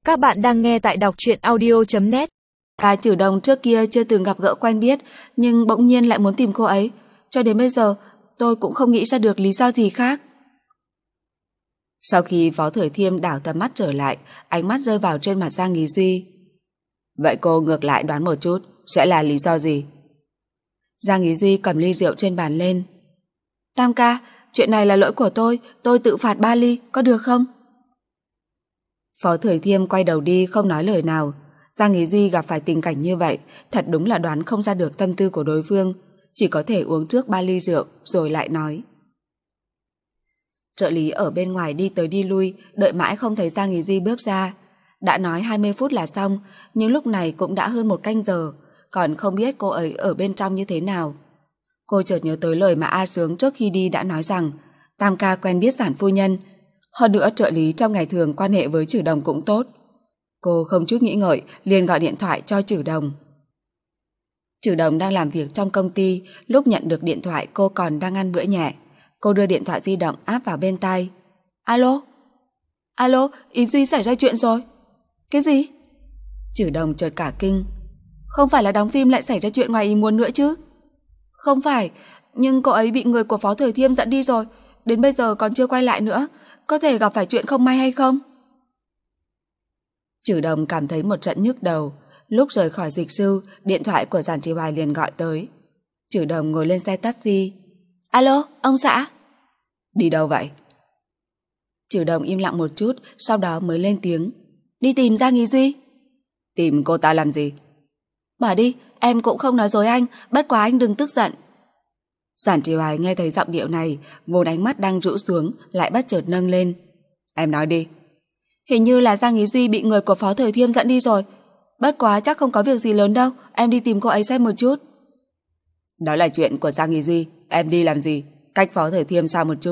Các bạn đang nghe tại đọc truyện audio.net. Trử Đồng trước kia chưa từng gặp gỡ quen biết, nhưng bỗng nhiên lại muốn tìm cô ấy. Cho đến bây giờ, tôi cũng không nghĩ ra được lý do gì khác. Sau khi Phó Thời Thiêm đảo tầm mắt trở lại, ánh mắt rơi vào trên mặt Giang Ý Duy. Vậy cô ngược lại đoán một chút, sẽ là lý do gì? Giang Ý Duy cầm ly rượu trên bàn lên. Tam ca, chuyện này là lỗi của tôi tự phạt 3 ly, có được không? Phó Thời Thiêm quay đầu đi không nói lời nào. Giang Ý Duy gặp phải tình cảnh như vậy, thật đúng là đoán không ra được tâm tư của đối phương, chỉ có thể uống trước 3 ly rượu rồi lại nói. Trợ lý ở bên ngoài đi tới đi lui, đợi mãi không thấy Giang Ý Duy bước ra. Đã nói 20 phút là xong, nhưng lúc này cũng đã hơn 1 canh giờ, còn không biết cô ấy ở bên trong như thế nào. Cô chợt nhớ tới lời mà A Sướng trước khi đi đã nói rằng Tam ca quen biết Giản phu nhân. Hơn nữa trợ lý trong ngày thường quan hệ với Trử Đồng cũng tốt. Cô không chút nghĩ ngợi liền gọi điện thoại cho Trử Đồng. Trử Đồng đang làm việc trong công ty, lúc nhận được điện thoại cô còn đang ăn bữa nhẹ. Cô đưa điện thoại di động áp vào bên tai. Alo? Alo, Ý Duy xảy ra chuyện rồi. Cái gì? Trử Đồng chợt cả kinh. Không phải là đóng phim lại xảy ra chuyện ngoài ý muốn nữa chứ? Không phải, nhưng cô ấy bị người của Phó Thời Thiêm dẫn đi rồi, đến bây giờ còn chưa quay lại nữa, có thể gặp phải chuyện không may hay không? Trử Đồng cảm thấy một trận nhức đầu. Lúc rời khỏi dịch sư, điện thoại của Giản Trì Hoài liền gọi tới. Trử Đồng ngồi lên xe taxi. Alo, ông xã? Đi đâu vậy? Trử Đồng im lặng một chút, sau đó mới lên tiếng. Đi tìm Giang Ý Duy. Tìm cô ta làm gì? Bỏ đi, em cũng không nói dối anh, bất quá anh đừng tức giận. Giản Trì Hoài nghe thấy giọng điệu này, vốn ánh mắt đang rũ xuống, lại bất chợt nâng lên. Em nói đi. Hình như là Giang Ý Duy bị người của Phó Thời Thiêm dẫn đi rồi. Bất quá chắc không có việc gì lớn đâu, em đi tìm cô ấy xem một chút. Đó là chuyện của Giang Ý Duy, em đi làm gì? Cách Phó Thời Thiêm xa một chút.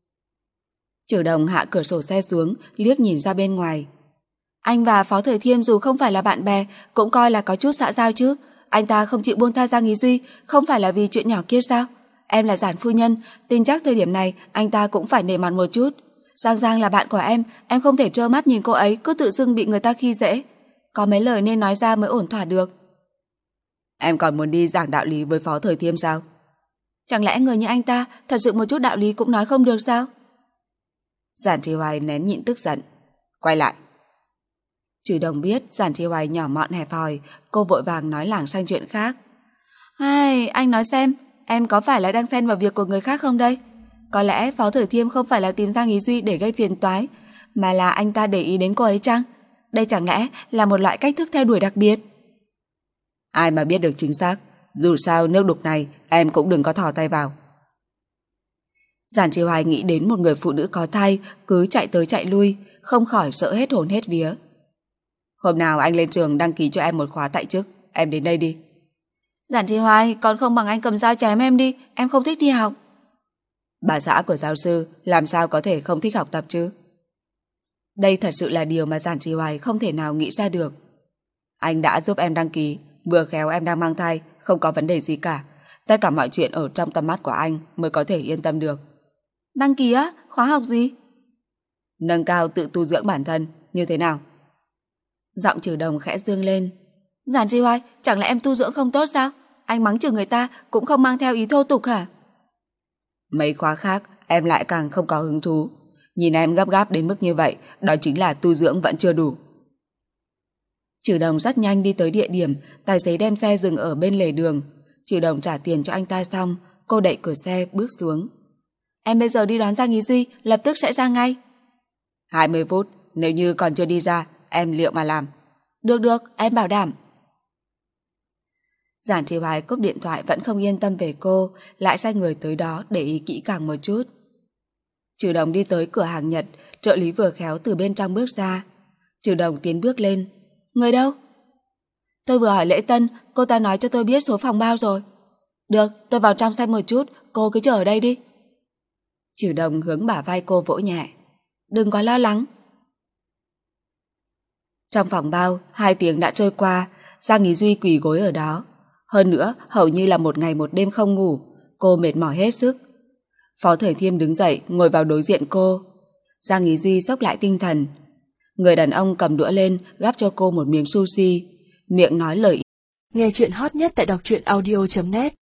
Trử Đồng hạ cửa sổ xe xuống, liếc nhìn ra bên ngoài. Anh và Phó Thời Thiêm dù không phải là bạn bè, cũng coi là có chút xã giao chứ. Anh ta không chịu buông tha Giang Ý Duy, không phải là vì chuyện nhỏ kia sao? Em là Giản phu nhân, tin chắc thời điểm này anh ta cũng phải nể mặt một chút. Giang Giang là bạn của em không thể trơ mắt nhìn cô ấy cứ tự dưng bị người ta khi dễ. Có mấy lời nên nói ra mới ổn thỏa được. Em còn muốn đi giảng đạo lý với Phó Thời Thiêm sao? Chẳng lẽ người như anh ta thật sự một chút đạo lý cũng nói không được sao? Giản Trì Hoài nén nhịn tức giận. Quay lại. Trử Đồng biết Giản Trì Hoài nhỏ mọn hẹp hòi, cô vội vàng nói lảng sang chuyện khác. Ai, anh nói xem, em có phải là đang xen vào việc của người khác không đây? Có lẽ Phó Thời Thiêm không phải là tìm Giang Ý Duy để gây phiền toái, mà là anh ta để ý đến cô ấy chăng? Đây chẳng lẽ là một loại cách thức theo đuổi đặc biệt? Ai mà biết được chính xác, dù sao nước đục này em cũng đừng có thò tay vào. Giản Trì Hoài nghĩ đến một người phụ nữ có thai cứ chạy tới chạy lui, không khỏi sợ hết hồn hết vía. Hôm nào anh lên trường đăng ký cho em một khóa tại chức, em đến đây đi. Giản Trì Hoài, còn không bằng anh cầm dao chém em đi, em không thích đi học. Bà xã của giáo sư làm sao có thể không thích học tập chứ? Đây thật sự là điều mà Giản Trì Hoài không thể nào nghĩ ra được. Anh đã giúp em đăng ký, vừa khéo em đang mang thai, không có vấn đề gì cả. Tất cả mọi chuyện ở trong tầm mắt của anh mới có thể yên tâm được. Đăng ký á? Khóa học gì? Nâng cao tự tu dưỡng bản thân, như thế nào? Giọng Trử Đồng khẽ dương lên. Giản Trì Hoài, chẳng lẽ em tu dưỡng không tốt sao? Anh mắng chửi người ta cũng không mang theo ý thô tục hả? Mấy khóa khác em lại càng không có hứng thú. Nhìn em gấp gáp đến mức như vậy, đó chính là tu dưỡng vẫn chưa đủ. Trử Đồng rất nhanh đi tới địa điểm, tài xế đem xe dừng ở bên lề đường. Trử Đồng trả tiền cho anh ta xong, cô đẩy cửa xe bước xuống. Em bây giờ đi đón Giang Ý Duy, lập tức sẽ ra ngay. 20 phút, nếu như còn chưa đi ra, em liệu mà làm? Được, em bảo đảm. Giản Trì Hoài cúp điện thoại vẫn không yên tâm về cô, lại sai người tới đó để ý kỹ càng một chút. Trử Đồng đi tới cửa hàng Nhật, trợ lý vừa khéo từ bên trong bước ra. Trử Đồng tiến bước lên. Người đâu? Tôi vừa hỏi lễ tân, cô ta nói cho tôi biết số phòng bao rồi. Được, tôi vào trong xem một chút, cô cứ chờ ở đây đi. Trử Đồng hướng bả vai cô vỗ nhẹ. Đừng có lo lắng. Trong phòng bao, 2 tiếng đã trôi qua, Giang Ý Duy quỳ gối ở đó. Hơn nữa, hầu như là một ngày một đêm không ngủ, cô mệt mỏi hết sức. Phó Thời Thiêm đứng dậy, ngồi vào đối diện cô. Giang Ý Duy xốc lại tinh thần. Người đàn ông cầm đũa lên, gắp cho cô một miếng sushi, miệng nói lời. Nghe chuyện hot nhất tại đọc truyện audio.net